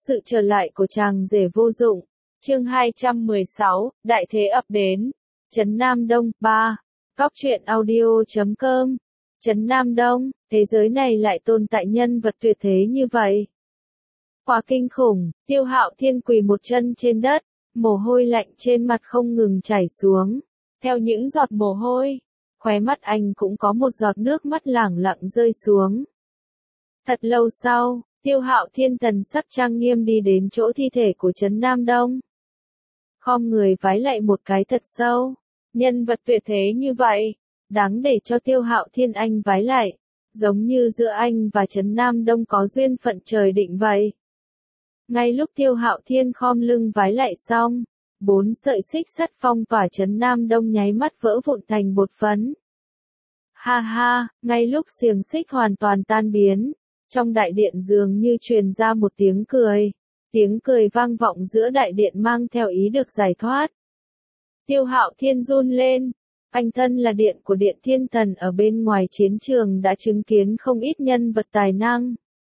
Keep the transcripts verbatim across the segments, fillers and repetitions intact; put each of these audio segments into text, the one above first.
Sự trở lại của chàng rể vô dụng. Chương hai trăm mười sáu, Đại thế ập đến. Trấn Nam Đông, ba. Góc truyện audio chấm com. Trấn Nam Đông, thế giới này lại tồn tại nhân vật tuyệt thế như vậy. Quá kinh khủng, Tiêu Hạo Thiên quỳ một chân trên đất, mồ hôi lạnh trên mặt không ngừng chảy xuống. Theo những giọt mồ hôi, khóe mắt anh cũng có một giọt nước mắt lẳng lặng rơi xuống. Thật lâu sau, Tiêu Hạo Thiên thần sắc trang nghiêm đi đến chỗ thi thể của Trấn Nam Đông. Khom người vái lạy một cái thật sâu. Nhân vật tuyệt thế như vậy, đáng để cho Tiêu Hạo Thiên anh vái lạy, giống như giữa anh và Trấn Nam Đông có duyên phận trời định vậy. Ngay lúc Tiêu Hạo Thiên khom lưng vái lạy xong, bốn sợi xích sắt phong tỏa Trấn Nam Đông nháy mắt vỡ vụn thành bột phấn. Ha ha, ngay lúc xiềng xích hoàn toàn tan biến, trong đại điện dường như truyền ra một tiếng cười. Tiếng cười vang vọng giữa đại điện mang theo ý được giải thoát. Tiêu Hạo Thiên run lên. Anh thân là điện của Điện Thiên Thần ở bên ngoài chiến trường đã chứng kiến không ít nhân vật tài năng.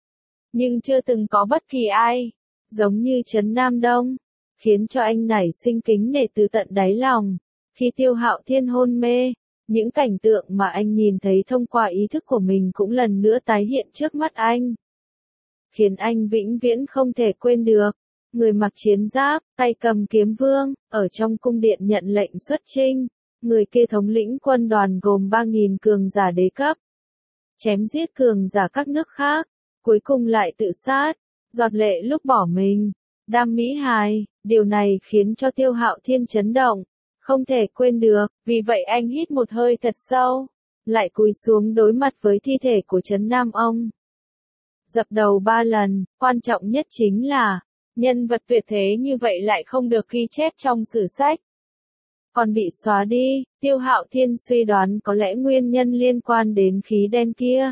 Nhưng chưa từng có bất kỳ ai, giống như Trấn Nam Đông, khiến cho anh nảy sinh kính nể từ tận đáy lòng. Khi Tiêu Hạo Thiên hôn mê, những cảnh tượng mà anh nhìn thấy thông qua ý thức của mình cũng lần nữa tái hiện trước mắt anh, khiến anh vĩnh viễn không thể quên được. Người mặc chiến giáp, tay cầm kiếm vương, ở trong cung điện nhận lệnh xuất chinh. Người kia thống lĩnh quân đoàn gồm ba nghìn cường giả đế cấp, chém giết cường giả các nước khác, cuối cùng lại tự sát, giọt lệ lúc bỏ mình. Đam mỹ hài, điều này khiến cho Tiêu Hạo Thiên chấn động, không thể quên được, vì vậy anh hít một hơi thật sâu, lại cúi xuống đối mặt với thi thể của Trấn Nam ông. Dập đầu ba lần, quan trọng nhất chính là, nhân vật tuyệt thế như vậy lại không được ghi chép trong sử sách, còn bị xóa đi. Tiêu Hạo Thiên suy đoán có lẽ nguyên nhân liên quan đến khí đen kia.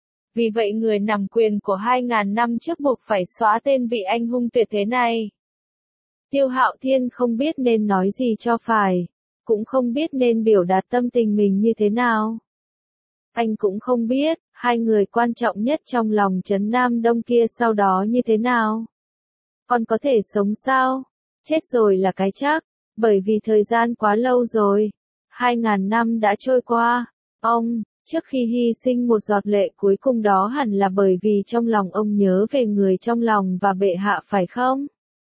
Vì vậy người nắm quyền của hai ngàn năm trước buộc phải xóa tên vị anh hùng tuyệt thế này. Tiêu Hạo Thiên không biết nên nói gì cho phải, cũng không biết nên biểu đạt tâm tình mình như thế nào. Anh cũng không biết, hai người quan trọng nhất trong lòng Trấn Nam Đông kia sau đó như thế nào. Còn có thể sống sao? Chết rồi là cái chắc, bởi vì thời gian quá lâu rồi. Hai ngàn năm đã trôi qua. Ông, trước khi hy sinh một giọt lệ cuối cùng đó hẳn là bởi vì trong lòng ông nhớ về người trong lòng và bệ hạ phải không?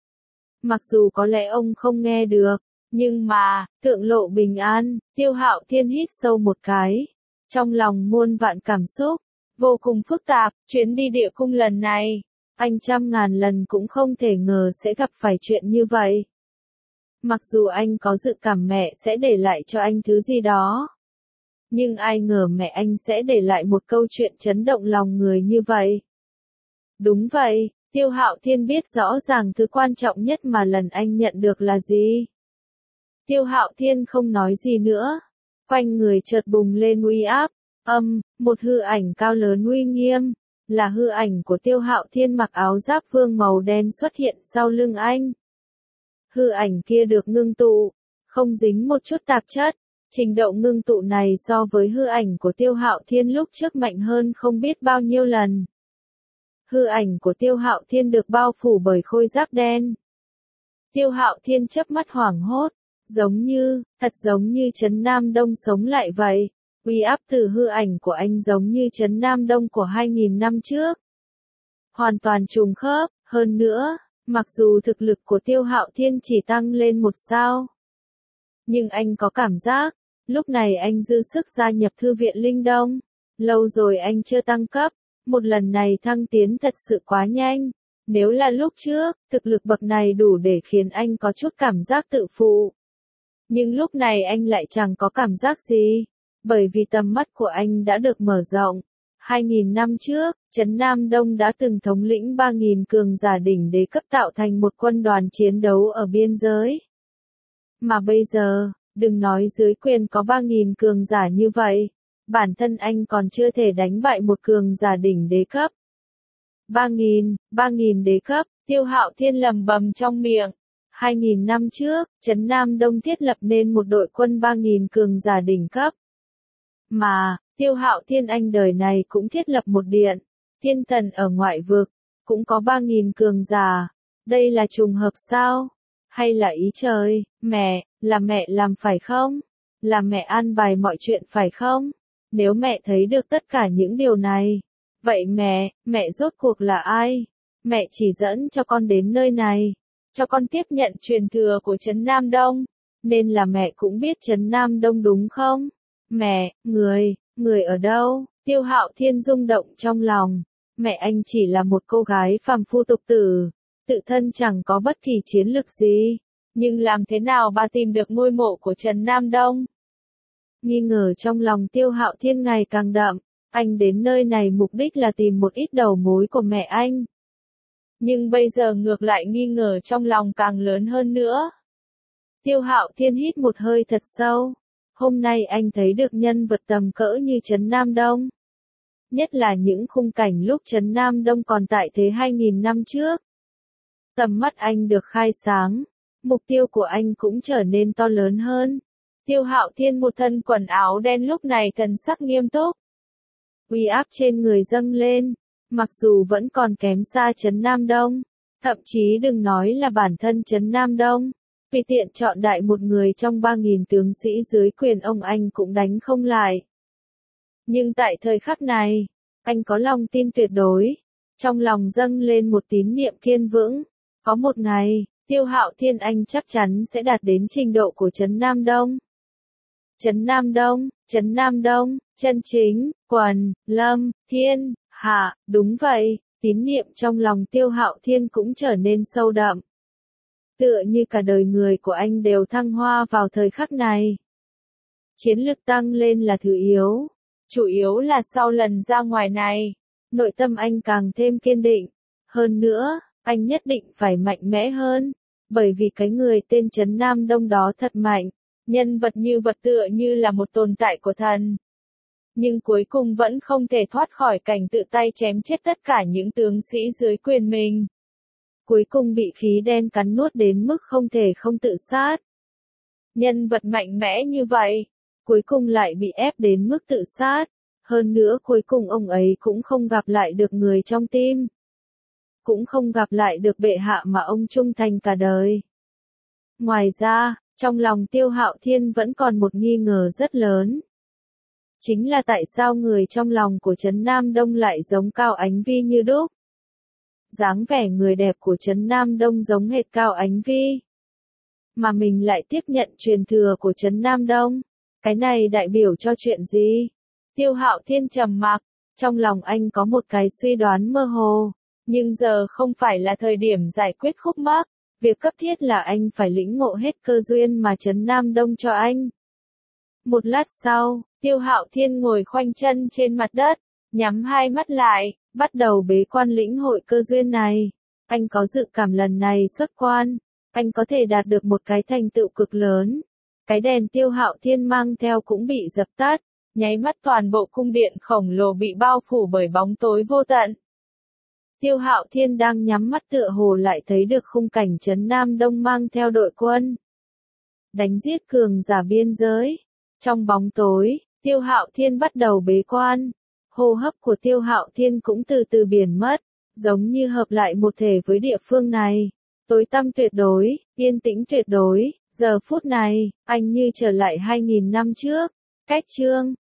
Mặc dù có lẽ ông không nghe được, nhưng mà, thượng lộ bình an. Tiêu Hạo Thiên hít sâu một cái. Trong lòng muôn vạn cảm xúc, vô cùng phức tạp. Chuyến đi địa cung lần này, anh trăm ngàn lần cũng không thể ngờ sẽ gặp phải chuyện như vậy. Mặc dù anh có dự cảm mẹ sẽ để lại cho anh thứ gì đó, nhưng ai ngờ mẹ anh sẽ để lại một câu chuyện chấn động lòng người như vậy. Đúng vậy, Tiêu Hạo Thiên biết rõ ràng thứ quan trọng nhất mà lần anh nhận được là gì. Tiêu Hạo Thiên không nói gì nữa. Quanh người chợt bùng lên uy áp, âm, một hư ảnh cao lớn uy nghiêm, là hư ảnh của Tiêu Hạo Thiên mặc áo giáp vương màu đen xuất hiện sau lưng anh. Hư ảnh kia được ngưng tụ, không dính một chút tạp chất. Trình độ ngưng tụ này so với hư ảnh của Tiêu Hạo Thiên lúc trước mạnh hơn không biết bao nhiêu lần. Hư ảnh của Tiêu Hạo Thiên được bao phủ bởi khôi giáp đen. Tiêu Hạo Thiên chớp mắt hoảng hốt, giống như, thật giống như Trấn Nam Đông sống lại vậy. Uy áp từ hư ảnh của anh giống như Trấn Nam Đông của hai nghìn năm trước. Hoàn toàn trùng khớp, hơn nữa, mặc dù thực lực của Tiêu Hạo Thiên chỉ tăng lên một sao, nhưng anh có cảm giác, lúc này anh dư sức gia nhập Thư viện Linh Đông. Lâu rồi anh chưa tăng cấp, một lần này thăng tiến thật sự quá nhanh. Nếu là lúc trước, thực lực bậc này đủ để khiến anh có chút cảm giác tự phụ. Nhưng lúc này anh lại chẳng có cảm giác gì, bởi vì tầm mắt của anh đã được mở rộng. Hai nghìn năm trước, Trấn Nam Đông đã từng thống lĩnh ba nghìn cường giả đỉnh đế cấp tạo thành một quân đoàn chiến đấu ở biên giới. Mà bây giờ, đừng nói dưới quyền có ba nghìn cường giả như vậy, bản thân anh còn chưa thể đánh bại một cường giả đỉnh đế cấp. ba nghìn, ba nghìn đế cấp, Tiêu Hạo Thiên lẩm bẩm trong miệng. Hai nghìn năm trước, Trấn Nam Đông thiết lập nên một đội quân ba nghìn cường giả đỉnh cấp. Mà, Tiêu Hạo Thiên anh đời này cũng thiết lập một điện, Thiên Thần ở ngoại vực. cũng có ba nghìn cường giả. Đây là trùng hợp sao? Hay là ý trời? Mẹ, là mẹ làm phải không? Là mẹ an bài mọi chuyện phải không? Nếu mẹ thấy được tất cả những điều này, vậy mẹ, mẹ rốt cuộc là ai? Mẹ chỉ dẫn cho con đến nơi này, cho con tiếp nhận truyền thừa của Trấn Nam Đông, nên là mẹ cũng biết Trấn Nam Đông đúng không? Mẹ, người, người ở đâu? Tiêu Hạo Thiên rung động trong lòng. Mẹ anh chỉ là một cô gái phàm phu tục tử, tự thân chẳng có bất kỳ chiến lực gì, nhưng làm thế nào bà tìm được ngôi mộ của Trấn Nam Đông? Nghi ngờ trong lòng Tiêu Hạo Thiên ngày càng đậm, anh đến nơi này mục đích là tìm một ít đầu mối của mẹ anh. Nhưng bây giờ ngược lại nghi ngờ trong lòng càng lớn hơn nữa. Tiêu Hạo Thiên hít một hơi thật sâu. Hôm nay anh thấy được nhân vật tầm cỡ như Trấn Nam Đông. Nhất là những khung cảnh lúc Trấn Nam Đông còn tại thế hai nghìn năm trước. Tầm mắt anh được khai sáng, mục tiêu của anh cũng trở nên to lớn hơn. Tiêu Hạo Thiên một thân quần áo đen lúc này thần sắc nghiêm túc. Uy áp trên người dâng lên, mặc dù vẫn còn kém xa Trấn Nam Đông, thậm chí đừng nói là bản thân Trấn Nam Đông, vì tiện chọn đại một người trong ba nghìn tướng sĩ dưới quyền ông anh cũng đánh không lại. Nhưng tại thời khắc này, anh có lòng tin tuyệt đối, trong lòng dâng lên một tín niệm kiên vững, có một ngày, Tiêu Hạo Thiên anh chắc chắn sẽ đạt đến trình độ của Trấn Nam Đông. Trấn Nam Đông, Trấn Nam Đông, chân chính, quần, lâm, thiên, hạ, đúng vậy, tín niệm trong lòng Tiêu Hạo Thiên cũng trở nên sâu đậm. Tựa như cả đời người của anh đều thăng hoa vào thời khắc này. Chiến lực tăng lên là thứ yếu, chủ yếu là sau lần ra ngoài này, nội tâm anh càng thêm kiên định. Hơn nữa, anh nhất định phải mạnh mẽ hơn, bởi vì cái người tên Trấn Nam Đông đó thật mạnh. Nhân vật như vật tựa như là một tồn tại của thần. Nhưng cuối cùng vẫn không thể thoát khỏi cảnh tự tay chém chết tất cả những tướng sĩ dưới quyền mình. Cuối cùng bị khí đen cắn nuốt đến mức không thể không tự sát. Nhân vật mạnh mẽ như vậy, cuối cùng lại bị ép đến mức tự sát. Hơn nữa cuối cùng ông ấy cũng không gặp lại được người trong tim. Cũng không gặp lại được bệ hạ mà ông trung thành cả đời. Ngoài ra, trong lòng Tiêu Hạo Thiên vẫn còn một nghi ngờ rất lớn. Chính là tại sao người trong lòng của Trấn Nam Đông lại giống Cao Ánh Vi như đúc. Dáng vẻ người đẹp của Trấn Nam Đông giống hệt Cao Ánh Vi. Mà mình lại tiếp nhận truyền thừa của Trấn Nam Đông. Cái này đại biểu cho chuyện gì? Tiêu Hạo Thiên trầm mặc, trong lòng anh có một cái suy đoán mơ hồ. Nhưng giờ không phải là thời điểm giải quyết khúc mắc. Việc cấp thiết là anh phải lĩnh ngộ hết cơ duyên mà Trấn Nam Đông cho anh. Một lát sau, Tiêu Hạo Thiên ngồi khoanh chân trên mặt đất, nhắm hai mắt lại, bắt đầu bế quan lĩnh hội cơ duyên này. Anh có dự cảm lần này xuất quan, anh có thể đạt được một cái thành tựu cực lớn. Cái đèn Tiêu Hạo Thiên mang theo cũng bị dập tắt, nháy mắt toàn bộ cung điện khổng lồ bị bao phủ bởi bóng tối vô tận. Tiêu Hạo Thiên đang nhắm mắt tựa hồ lại thấy được khung cảnh Trấn Nam Đông mang theo đội quân. Đánh giết cường giả biên giới. Trong bóng tối, Tiêu Hạo Thiên bắt đầu bế quan. Hô hấp của Tiêu Hạo Thiên cũng từ từ biến mất, giống như hợp lại một thể với địa phương này. Tối tăm tuyệt đối, yên tĩnh tuyệt đối, giờ phút này, anh như trở lại hai nghìn năm trước. Cách chương